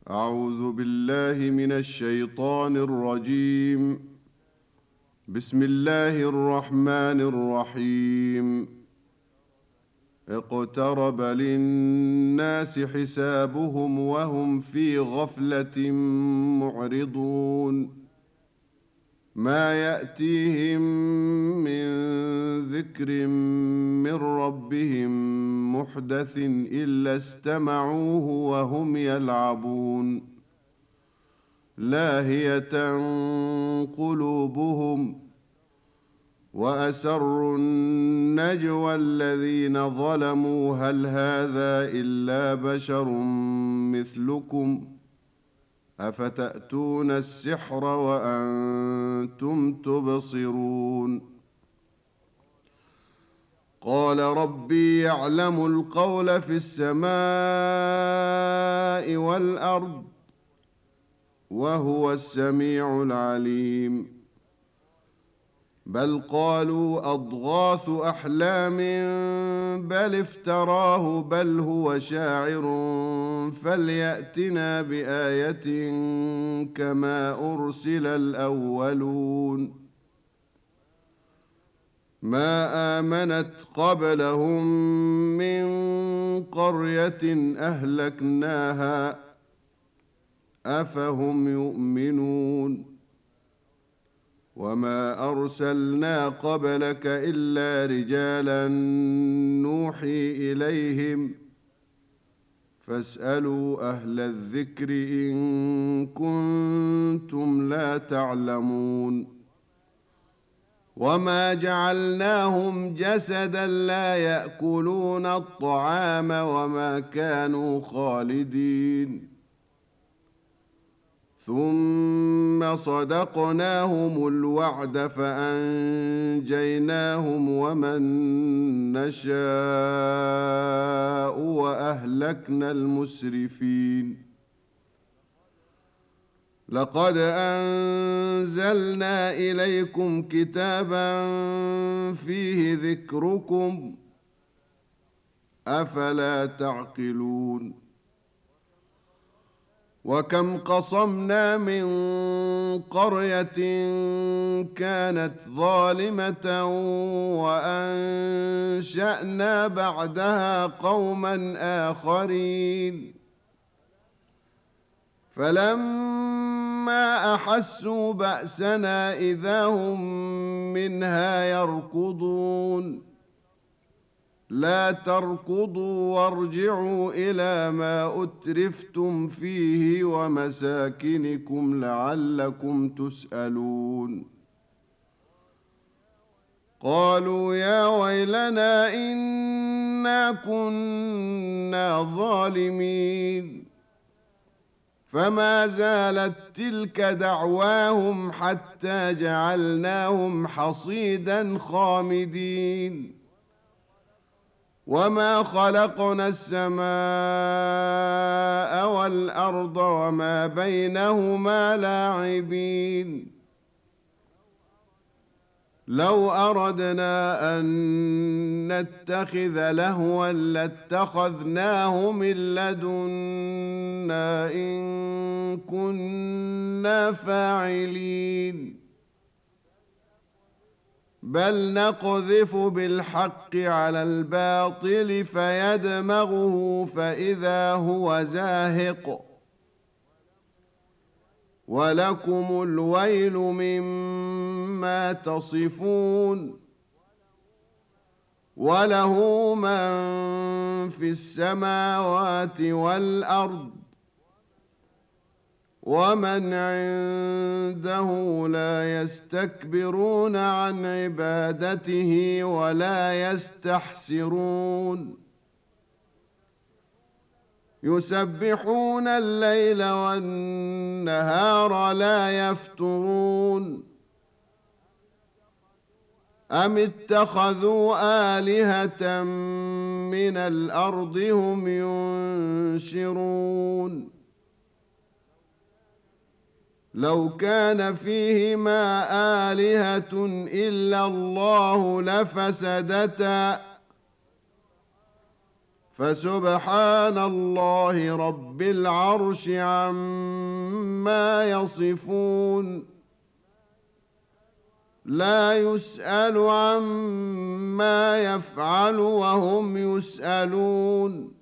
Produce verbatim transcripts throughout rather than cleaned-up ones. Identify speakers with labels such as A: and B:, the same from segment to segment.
A: أعوذ بالله من الشيطان الرجيم. بسم الله الرحمن الرحيم. اقترب للناس حسابهم وهم في غفلة معرضون. ما يأتيهم من ذكر من ربهم محدث إلا استمعوه وهم يلعبون. لاهية قلوبهم وأسروا النجوى الذين ظلموا هل هذا إلا بشر مثلكم أفتأتون السحر وأنتم تبصرون. قال ربي يعلم القول في السماء والأرض وهو السميع العليم. بل قالوا أضغاث أحلام بل افتراه بل هو شاعر فليأتنا بآية كما أرسل الأولون. ما آمنت قبلهم من قرية أهلكناها أفهم يؤمنون. وما أرسلنا قبلك إلا رجالا نوحي إليهم فاسألوا أهل الذكر إن كنتم لا تعلمون. وما جعلناهم جسدا لا يأكلون الطعام وما كانوا خالدين. ثم صدقناهم الوعد فأنجيناهم ومن نشاء وأهلكنا المسرفين. لقد أنزلنا إليكم كتابا فيه ذكركم أفلا تعقلون. وكم قصمنا من قرية كانت ظالمة وأنشأنا بعدها قوما آخرين فلما أحسوا بأسنا إذا هم منها يركضون. لا تركضوا وارجعوا إلى ما أترفتم فيه ومساكنكم لعلكم تسألون. قالوا يا ويلنا إنا كنا ظالمين. فما زالت تلك دعواهم حتى جعلناهم حصيدا خامدين. وما خلقنا السماء والأرض وما بينهما لاعبين. لو أردنا أن نتخذ لهوا لاتخذناه من لدنا إن كنا فاعلين. بل نقذف بالحق على الباطل فيدمغه فإذا هو زاهق. ولكم الويل مما تصفون. وله من في السماوات والأرض ومن عنده لا يستكبرون عن عبادته ولا يستحسرون. يسبحون الليل والنهار لا يفترون. أم اتخذوا آلهة من الأرض هم ينشرون. لو كان فيهما آلهة إلا الله لفسدتا فسبحان الله رب العرش عما يصفون لا يسأل عما يفعل وهم يسألون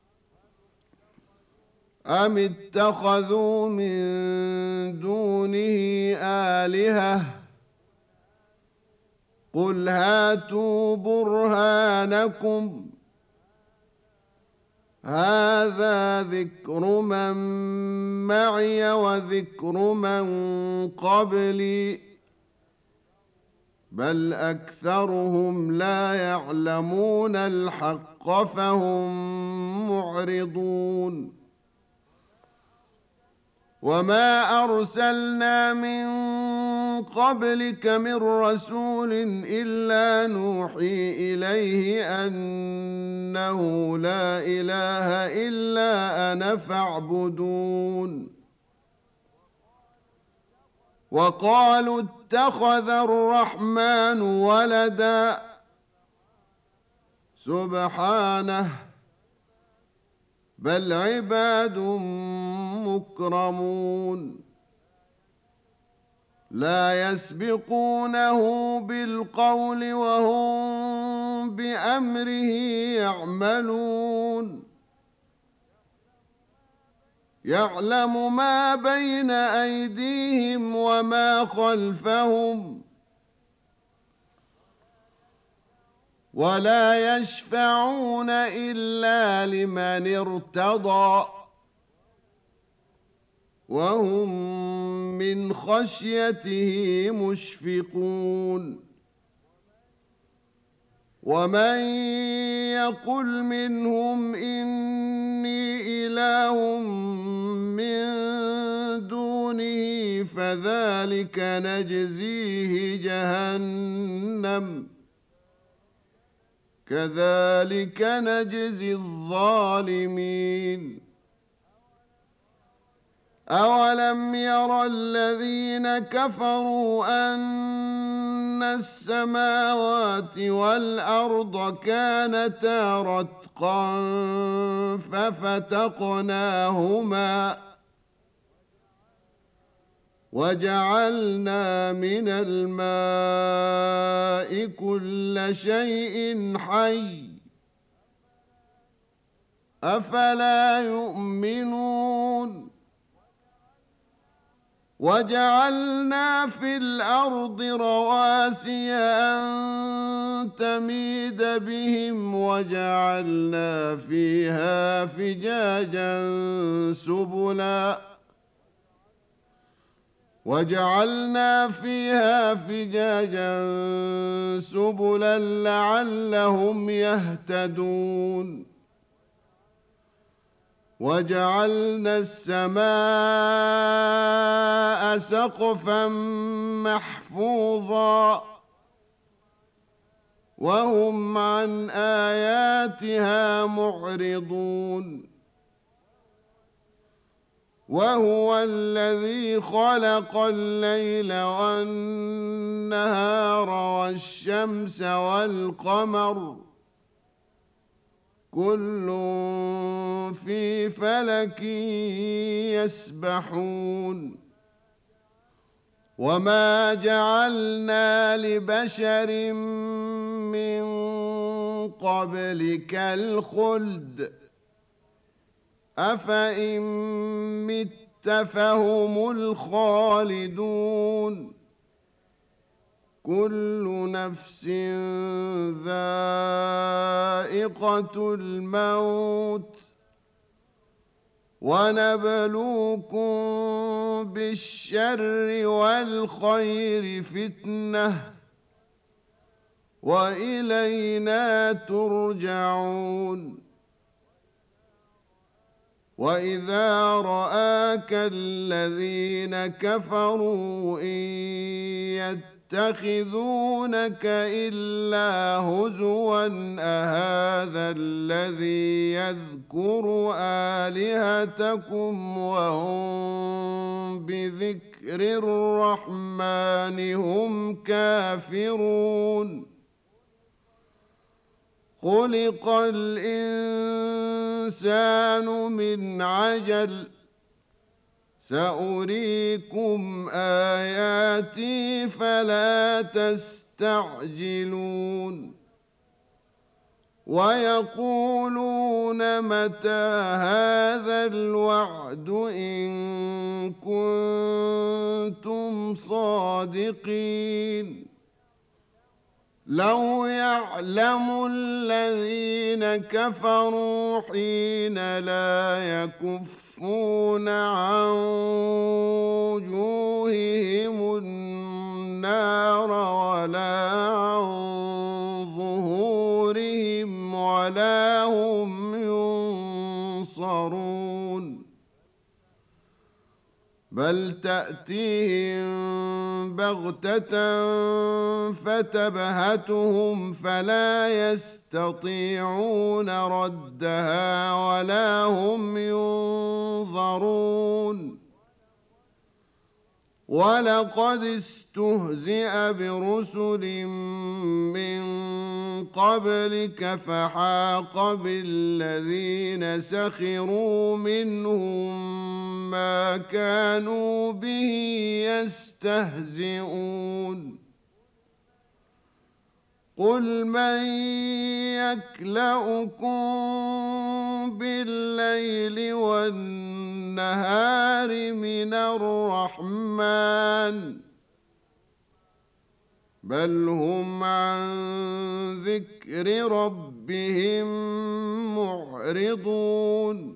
A: أم اتخذوا من دونه آلهة قل هاتوا برهانكم هذا ذكر من معي وذكر من قبلي بل أكثرهم لا يعلمون الحق فهم معرضون وما أرسلنا من قبلك من رسول إلا نوحي إليه أنه لا إله إلا أنا فاعبدون وقالوا اتخذ الرحمن ولدا سبحانه بل عباد مكرمون لا يسبقونه بالقول وهم بأمره يعملون يعلم ما بين أيديهم وما خلفهم ولا يشفعون إلا لمن ارتضى وهم من خشيته مشفقون ومن يقل منهم إني إله من دونه فذلك نجزيه جهنم كذلك نجزي الظالمين أولم ير الذين كفروا أن السماوات والأرض كانتا رتقا ففتقناهما وجعلنا من الماء كل شيء حي أفلا يؤمنون وجعلنا في الأرض رواسي أن تميد بهم وجعلنا فيها فجاجا سبلا وجعلنا فيها فجاجا سبلا لعلهم يهتدون وجعلنا السماء سقفا محفوظا وهم عن آياتها معرضون وهو الذي خلق الليل والنهار والشمس والقمر كل في فلك يسبحون وما جعلنا لبشر من قبلك الخلد أفإن مت فهم الخالدون كل نفس ذائقة الموت ونبلوكم بالشر والخير فتنة وإلينا ترجعون وإذا رآك الذين كفروا إن يتخذونك إلا هزوا أهذا الذي يذكر آلهتكم وهم بذكر الرحمن هم كافرون خلق الإنسان من عجل سأريكم آياتي فلا تستعجلون ويقولون متى هذا الوعد إن كنتم صادقين لو يعلم الذين كفروا حين لا يكفون عن وجوههم النار ولا عن ظهورهم ولا هم ينصرون بل تأتيهم بغتة فتبهتهم فلا يستطيعون ردها ولا هم ينظرون ولقد استهزئ برسل من قبلك فحاق بالذين سخروا منهم ما كانوا به يستهزئون قل من يكلؤكم بالليل والنهار من الرحمن بل هم عن ذكر ربهم معرضون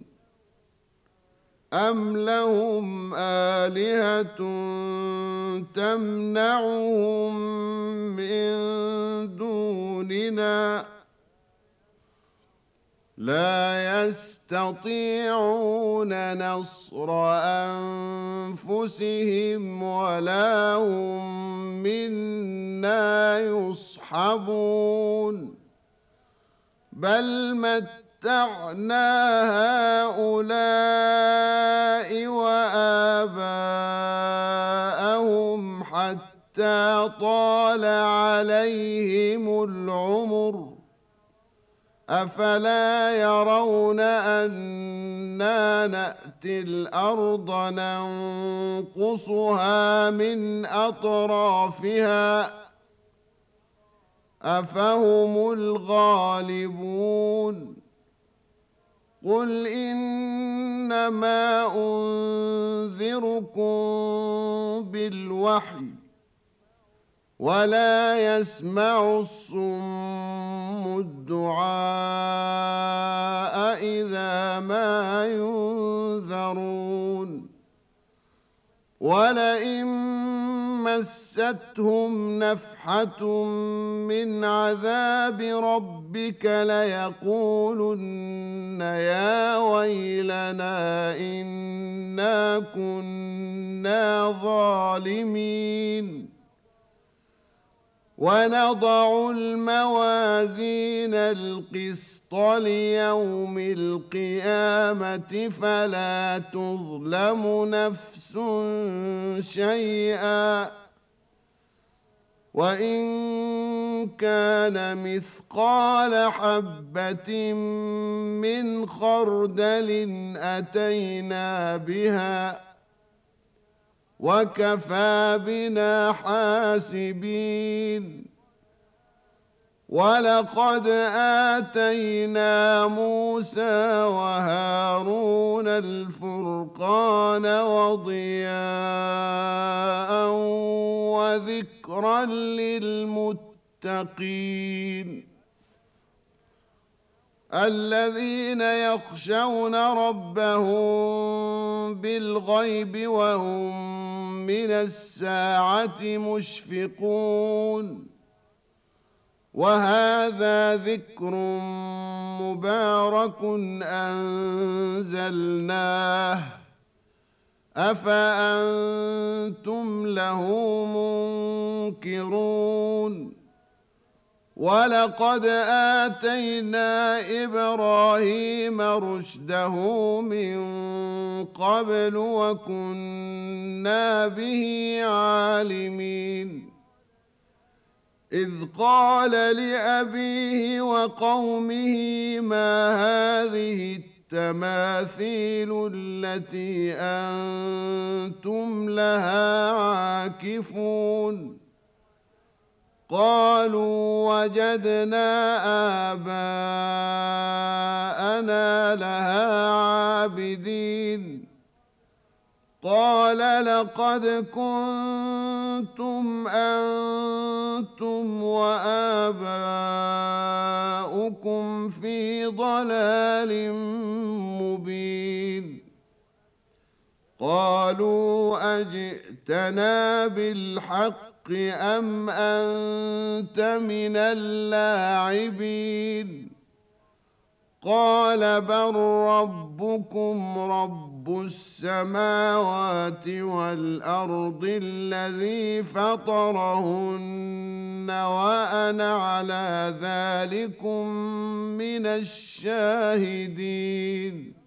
A: أم لهم آلهة تمنعهم من دوننا لا يستطيعون نصر أنفسهم ولا هم منا يصحبون بل متعنا هؤلاء وآباءهم حتى طال عليهم العمر أفلا يرون أنا نأتي الأرض ننقصها من أطرافها أفهم الغالبون قل إنما أنذركم بالوحي ولا يسمع الصم الدعاء إذا ما ينذرون ولئن مستهم نفحة من عذاب ربك ليقولن يا ويلنا إنا كنا ظالمين ونضع الموازين القسط ليوم القيامة فلا تظلم نفس شيئا وإن كان مثقال حبة من خردل أتينا بها وكفى بنا حاسبين ولقد آتينا موسى وهارون الفرقان وضياء وذكرا للمتقين الذين يخشون ربهم بالغيب وهم من الساعة مشفقون وهذا ذكر مبارك أنزلناه أفأنتم له منكرون ولقد آتينا إبراهيم رشده من قبل وكنا به عالمين إذ قال لأبيه وقومه ما هذه التماثيل التي أنتم لها عاكفون قالوا وجدنا آباءنا لها عابدين قال لقد كنتم أنتم وآباؤكم في ضلال مبين قالوا أجئتنا بالحق أم أنت من اللاعبين قال بل ربكم رب السماوات والأرض الذي فطرهن وأنا على ذلكم من الشاهدين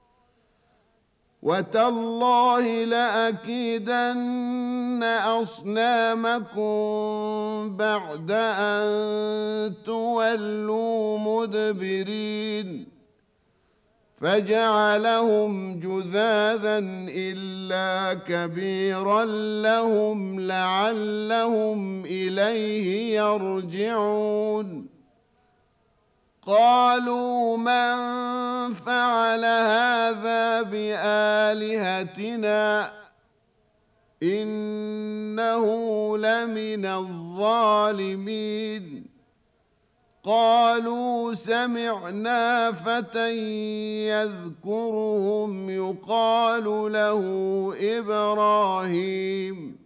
A: وتالله لأكيدن أصنامكم بعد أن تولوا مدبرين فجعلهم جذاذا إلا كبيرا لهم لعلهم إليه يرجعون قالوا من فعل هذا بآلهتنا إنه لمن الظالمين قالوا سمعنا فتى يذكرهم يقال له إبراهيم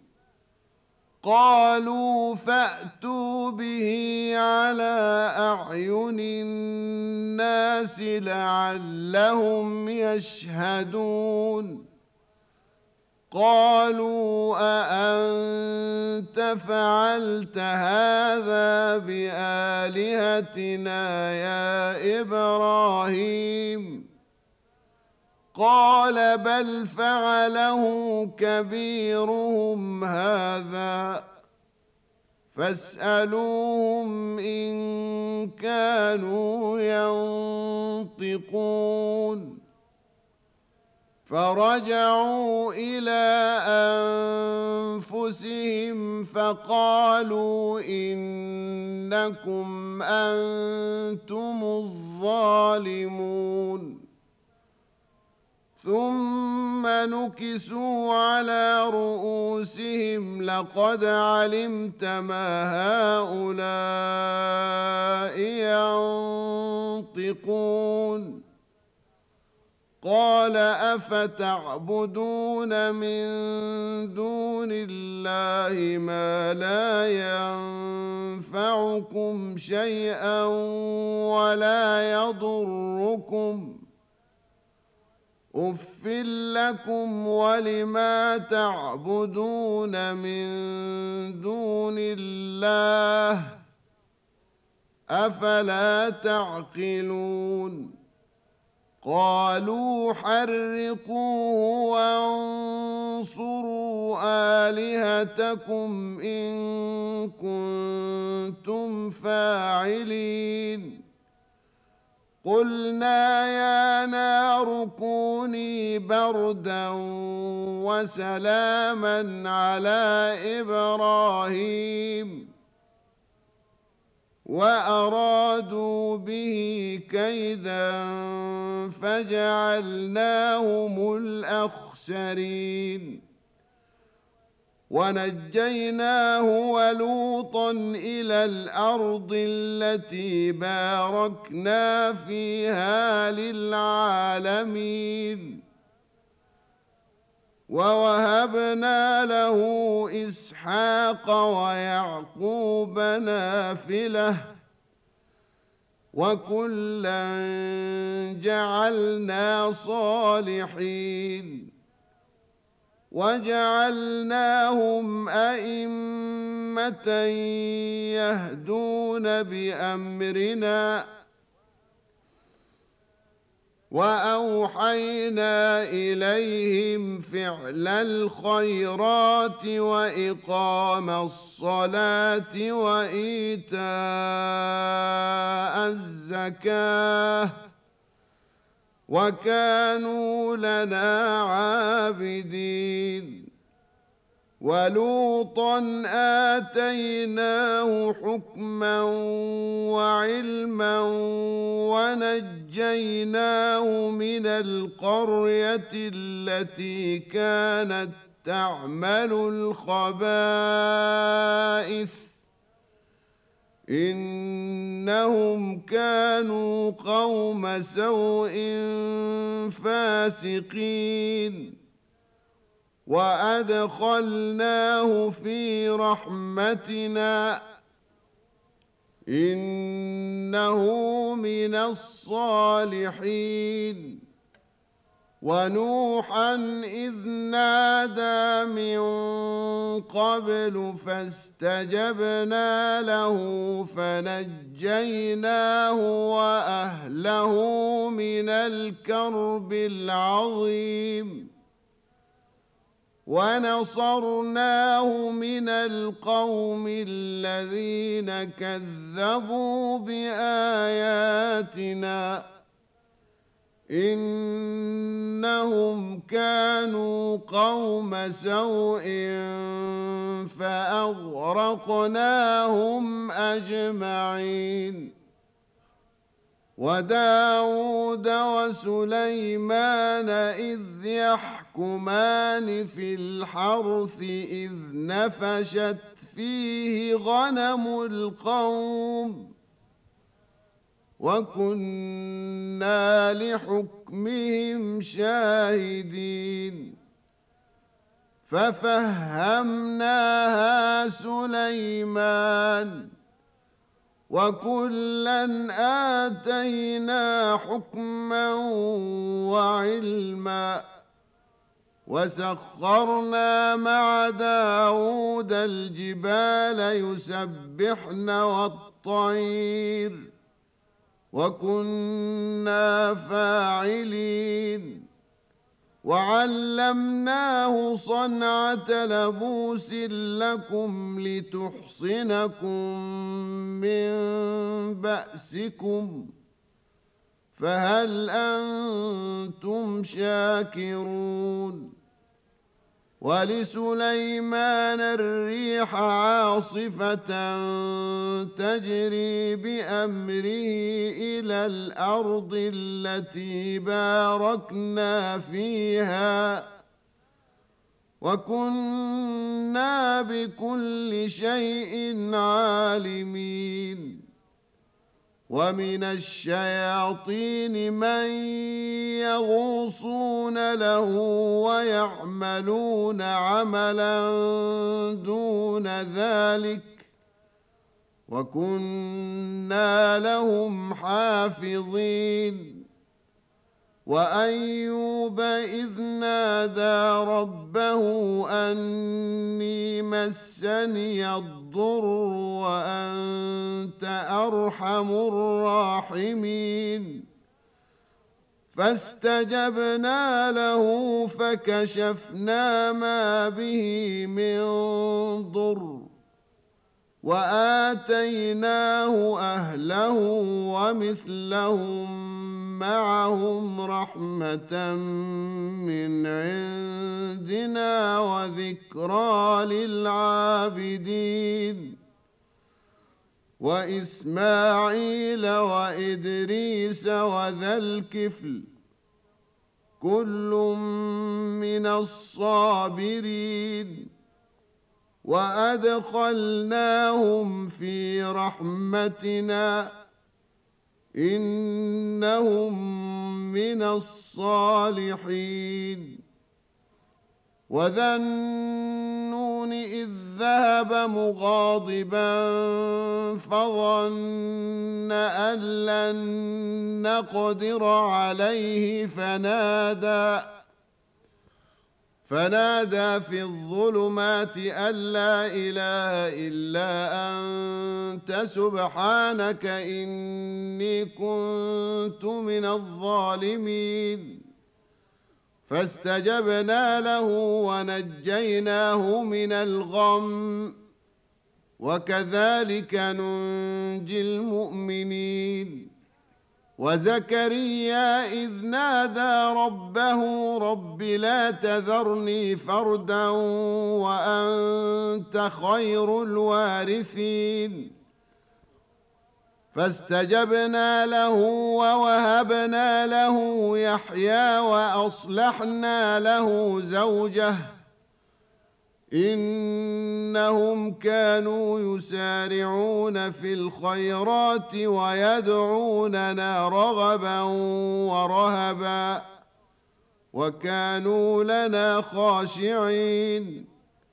A: قالوا فأتوا به على أعين الناس لعلهم يشهدون قالوا أأنت فعلت هذا بآلهتنا يا إبراهيم قال بل فعله كبيرهم هذا فاسألوهم إن كانوا ينطقون فرجعوا إلى أنفسهم فقالوا إنكم أنتم الظالمون ثم نكسوا على رؤوسهم لقد علمت ما هؤلاء ينطقون قال أفتعبدون من دون الله ما لا ينفعكم شيئا ولا يضركم أف لكم ولما تعبدون من دون الله أفلا تعقلون قالوا حرقوه وانصروا آلهتكم إن كنتم فاعلين قلنا يا نار كوني بردا وسلاما على إبراهيم وأرادوا به كيدا فجعلناهم الأخسرين ونجيناه ولوطا إلى الأرض التي باركنا فيها للعالمين ووهبنا له إسحاق ويعقوب نافلة وكلا جعلنا صالحين وجعلناهم أئمة يهدون بأمرنا وأوحينا إليهم فعل الخيرات وإقام الصلاة وإيتاء الزكاة وكانوا لنا عابدين. ولوطا آتيناه حكما وعلما ونجيناه من القرية التي كانت تعمل الخبائث إنهم كانوا قوم سوء فاسقين. وأدخلناه في رحمتنا إنه من الصالحين. ونوحا إذ نادى من قبل فاستجبنا له فنجيناه وأهله من الكرب العظيم ونصرناه من القوم الذين كذبوا بآياتنا إنهم كانوا قوم سوء فأغرقناهم أجمعين. وداود وسليمان إذ يحكمان في الحرث إذ نفشت فيه غنم القوم وكنا لحكمهم شاهدين. ففهمناها سليمان وكلا آتينا حكما وعلما وسخرنا مع داود الجبال يسبحن والطير وكنا فاعلين. وعلمناه صنعة لبوس لكم لتحصنكم من بأسكم فهل أنتم شاكرون. ولسليمان الريح عاصفة تجري بأمره إلى الأرض التي باركنا فيها وكنا بكل شيء عالمين. ومن الشياطين من يغوصون له ويعملون عملا دون ذلك وكنا لهم حافظين. وأيوب إذ نادى ربه أني مسني الضر وأنت أرحم الراحمين فاستجبنا له فكشفنا ما به من ضر وآتيناه أهله ومثلهم معهم رحمة من عندنا وذكرى للعابدين. وإسماعيل وإدريس وذا الكفل كل من الصابرين وأدخلناهم في رحمتنا إنهم من الصالحين. وذا النون إذ ذهب مغاضبا فظن أن لن نقدر عليه فنادى فنادى في الظلمات أن لا إله إلا أنت سبحانك إني كنت من الظالمين. فاستجبنا له ونجيناه من الغم وكذلك ننجي المؤمنين. وزكريا إذ نادى ربه رب لا تذرني فردا وأنت خير الوارثين. فاستجبنا له ووهبنا له يحيى وأصلحنا له زوجه إنهم كانوا يسارعون في الخيرات ويدعوننا رغبا ورهبا وكانوا لنا خاشعين.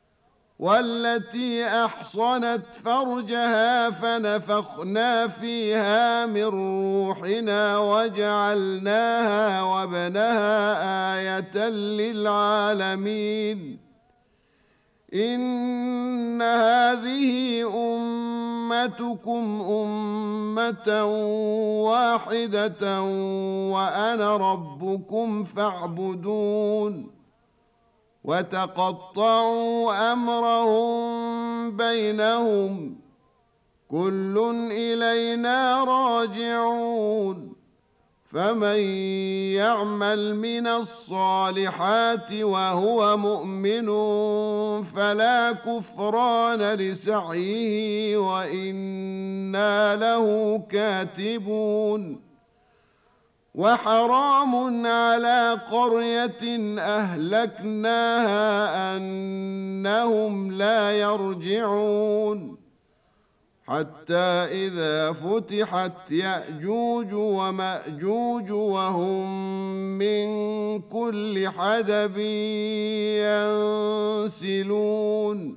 A: والتي أحصنت فرجها فنفخنا فيها من روحنا وجعلناها وابنها آية للعالمين. إن هذه أمتكم أمة واحدة وأنا ربكم فاعبدون. وتقطعوا أمرهم بينهم كل إلينا راجعون. فمن يعمل من الصالحات وهو مؤمن فلا كفران لسعيه وإنا له كاتبون. وحرام على قرية أهلكناها أنهم لا يرجعون حتى إذا فتحت يأجوج ومأجوج وهم من كل حدب ينسلون.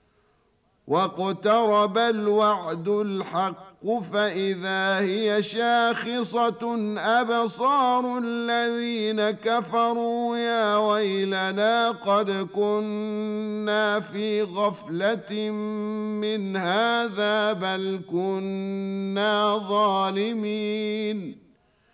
A: واقترب الوعد الحق فإذا هي شاخصة أبصار الذين كفروا يا ويلنا قد كنا في غفلة من هذا بل كنا ظالمين.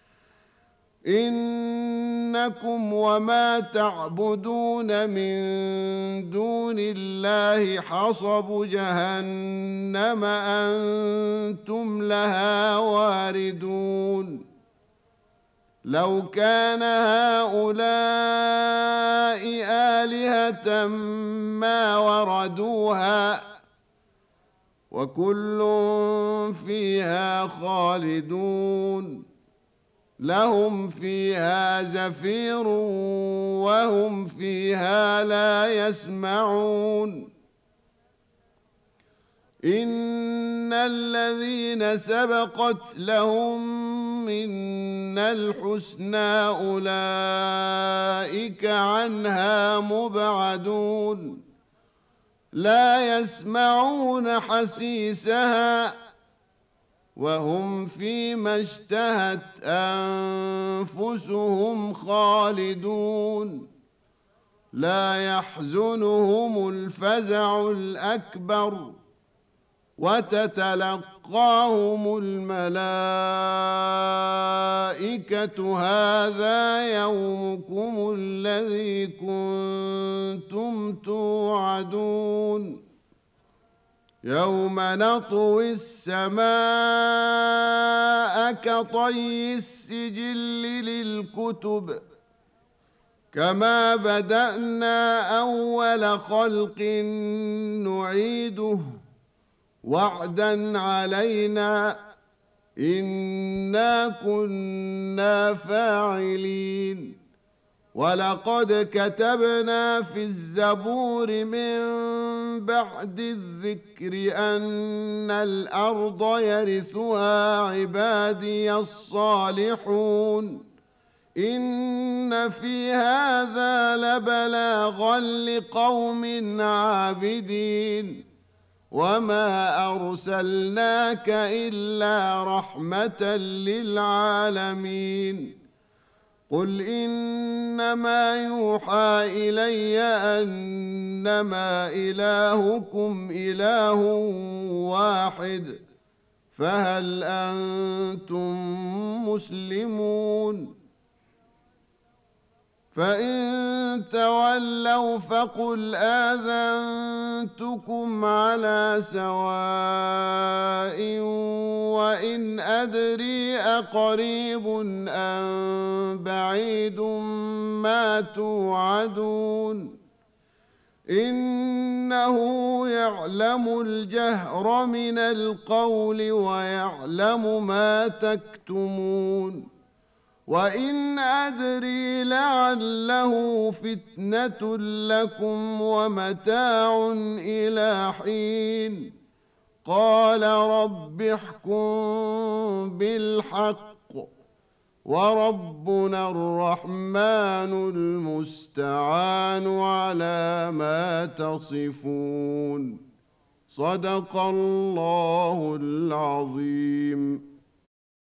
A: إنكم وما تعبدون من دون الله حصب جهنم أنتم لها واردون. لو كان هؤلاء آلهة ما وردوها وكل فيها خالدون. لهم فيها زفير وهم فيها لا يسمعون. إن الذين سبقت لهم منا الحسنى أولئك عنها مبعدون. لا يسمعون حسيسها وهم فيما اشتهت أنفسهم خالدون. لا يحزنهم الفزع الأكبر وتتلقاهم الملائكة هذا يومكم الذي كنتم توعدون. يوم نطوي السماء كطي السجل للكتب كما بدأنا أول خلق نعيده وعدا علينا إنا كنا فاعلين. ولقد كتبنا في الزبور من بعد الذكر أن الأرض يرثها عبادي الصالحون. إن في هذا لبلاغا لقوم عابدين. وما أرسلناك إلا رحمة للعالمين. قل إنما يوحى إلي أنما إلهكم إله واحد فهل أنتم مسلمون؟ فإن تولوا فقل آذنتكم على سواء وإن أدري أقريب أم بعيد ما توعدون إنه يعلم الجهر من القول ويعلم ما تكتمون وإن أدري لعله فتنة لكم ومتاع إلى حين قال رب احكم بالحق وربنا الرحمن المستعان على ما تصفون صدق الله العظيم.